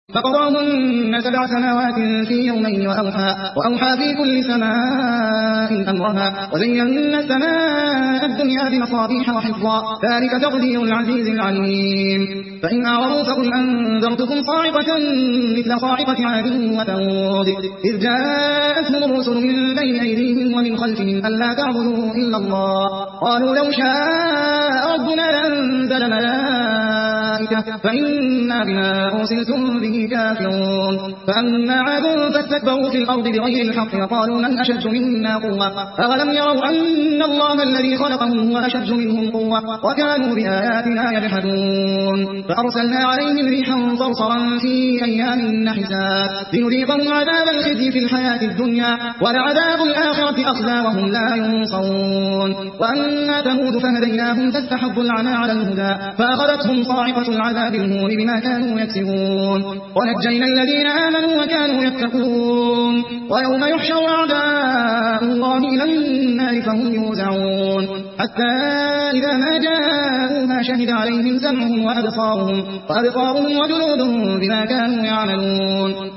فقضاهن 7 سماوات في يومين وأوحى في كل سماء أمرها وزينا السماء الدنيا بمصابيح وحفظا ذلك تقدير العزيز العليم فإن أعرضوا فقل أنذرتكم صاعقة مثل صاعقة عاد وثمود إذ جاءتهم الرسل من بين أيديهم ومن خلفهم ألا تعبدوا إلا الله قالوا لو شاء ربنا لأنزل ملائكة فإنا بما أرسلتم به كافرون فأما عاد فاستكبروا في الأرض بغير الحق وقالوا من أشد منا قوة أولم يروا أن الله الذي خلقهم هو أشد منهم قوة وكانوا بآياتنا يجحدون فأرسلنا عليهم ريحا صرصرا في أيام نحسات لنذيقهم عذاب الخزي في الحياة الدنيا ولعذاب الآخرة أخزى وهم لا ينصرون وأما ثمود فهديناهم فاستحبوا العمى على الهدى فأخذتهم صاعقة العذاب الهون بما كانوا يكسبون ونجينا الذين آمنوا وكانوا يتقون ويوم يحشر أعداء الله إلى النار فهم يوزعون حتى إذا ما جاءوها شهد عليهم سمعهم وأبصارهم وجلودهم بما كانوا يعملون